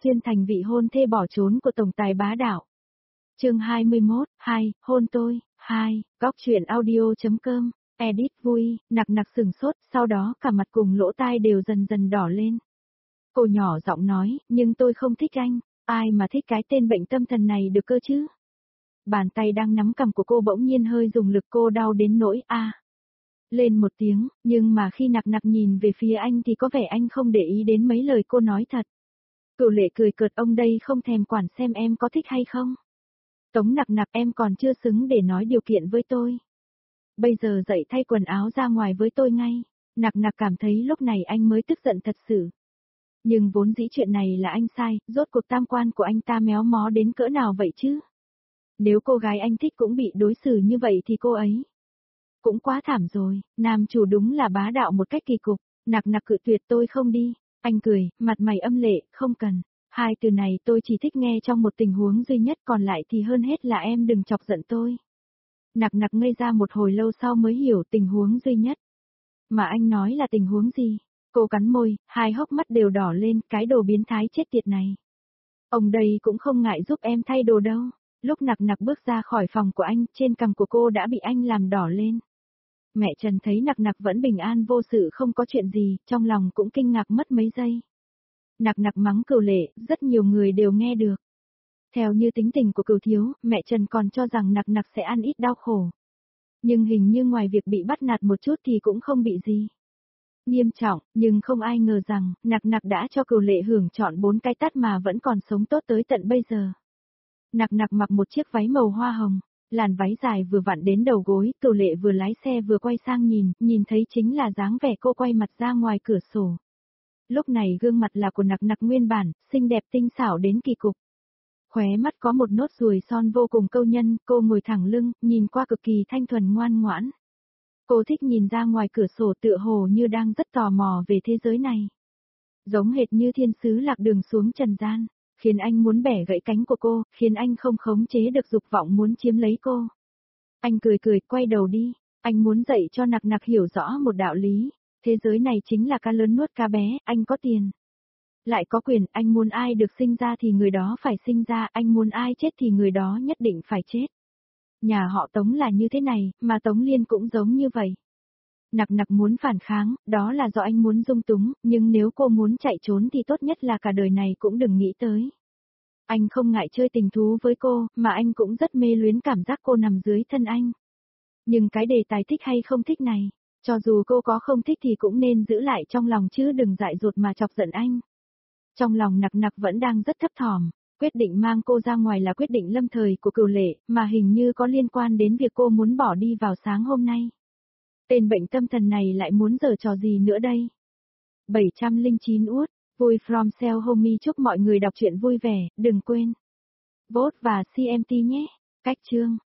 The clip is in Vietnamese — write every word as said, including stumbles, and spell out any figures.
xuyên thành vị hôn thê bỏ trốn của tổng tài bá đạo. Chương hai mươi mốt, hai, hôn tôi, hai, góc truyện audio.com, edit vui, nặc nặc sừng sốt, sau đó cả mặt cùng lỗ tai đều dần dần đỏ lên. Cô nhỏ giọng nói, nhưng tôi không thích anh, ai mà thích cái tên bệnh tâm thần này được cơ chứ? Bàn tay đang nắm cằm của cô bỗng nhiên hơi dùng lực, cô đau đến nỗi a. À. Lên một tiếng, nhưng mà khi nặc nặc nhìn về phía anh thì có vẻ anh không để ý đến mấy lời cô nói thật. Cửu Lệ cười cợt, ông đây không thèm quản xem em có thích hay không. Tống nặc nặc, em còn chưa xứng để nói điều kiện với tôi. Bây giờ dậy thay quần áo ra ngoài với tôi ngay. Nặc nặc cảm thấy lúc này anh mới tức giận thật sự. Nhưng vốn dĩ chuyện này là anh sai, rốt cuộc tam quan của anh ta méo mó đến cỡ nào vậy chứ? Nếu cô gái anh thích cũng bị đối xử như vậy thì cô ấy cũng quá thảm rồi, nam chủ đúng là bá đạo một cách kỳ cục. Nặc nặc cự tuyệt, tôi không đi. Anh cười, mặt mày âm lệ, không cần. Hai từ này tôi chỉ thích nghe trong một tình huống duy nhất, còn lại thì hơn hết là em đừng chọc giận tôi. Nặc nặc ngây ra một hồi lâu sau mới hiểu tình huống duy nhất. Mà anh nói là tình huống gì? Cô cắn môi, hai hốc mắt đều đỏ lên, cái đồ biến thái chết tiệt này. Ông đây cũng không ngại giúp em thay đồ đâu. Lúc nặc nặc bước ra khỏi phòng của anh, trên cằm của cô đã bị anh làm đỏ lên. Mẹ Trần thấy nặc nặc vẫn bình an vô sự không có chuyện gì, trong lòng cũng kinh ngạc mất mấy giây. Nặc nặc mắng Cửu Lệ, rất nhiều người đều nghe được. Theo như tính tình của Cửu thiếu, mẹ Trần còn cho rằng nặc nặc sẽ ăn ít đau khổ. Nhưng hình như ngoài việc bị bắt nạt một chút thì cũng không bị gì nghiêm trọng, nhưng không ai ngờ rằng, nặc nặc đã cho Cửu Lệ hưởng trọn bốn cái tát mà vẫn còn sống tốt tới tận bây giờ. Nặc nặc mặc một chiếc váy màu hoa hồng, làn váy dài vừa vặn đến đầu gối, Cửu Lệ vừa lái xe vừa quay sang nhìn, nhìn thấy chính là dáng vẻ cô quay mặt ra ngoài cửa sổ. Lúc này gương mặt là của nặc nặc nguyên bản, xinh đẹp tinh xảo đến kỳ cục. Khóe mắt có một nốt ruồi son vô cùng câu nhân, cô ngồi thẳng lưng, nhìn qua cực kỳ thanh thuần ngoan ngoãn. Cô thích nhìn ra ngoài cửa sổ tựa hồ như đang rất tò mò về thế giới này. Giống hệt như thiên sứ lạc đường xuống trần gian, khiến anh muốn bẻ gãy cánh của cô, khiến anh không khống chế được dục vọng muốn chiếm lấy cô. Anh cười cười, quay đầu đi, anh muốn dạy cho nặc nặc hiểu rõ một đạo lý, thế giới này chính là cá lớn nuốt cá bé, anh có tiền. Lại có quyền, anh muốn ai được sinh ra thì người đó phải sinh ra, anh muốn ai chết thì người đó nhất định phải chết. Nhà họ Tống là như thế này, mà Tống Liên cũng giống như vậy. Nặc nặc muốn phản kháng, đó là do anh muốn dung túng, nhưng nếu cô muốn chạy trốn thì tốt nhất là cả đời này cũng đừng nghĩ tới. Anh không ngại chơi tình thú với cô, mà anh cũng rất mê luyến cảm giác cô nằm dưới thân anh. Nhưng cái đề tài thích hay không thích này, cho dù cô có không thích thì cũng nên giữ lại trong lòng chứ đừng dại dột mà chọc giận anh. Trong lòng nặc nặc vẫn đang rất thấp thỏm, quyết định mang cô ra ngoài là quyết định lâm thời của Cửu Lệ, mà hình như có liên quan đến việc cô muốn bỏ đi vào sáng hôm nay. Tên bệnh tâm thần này lại muốn giở trò gì nữa đây? bảy trăm lẻ chín út, vui from Sell Homie, chúc mọi người đọc truyện vui vẻ, đừng quên vote và xê em tê nhé. Cách chương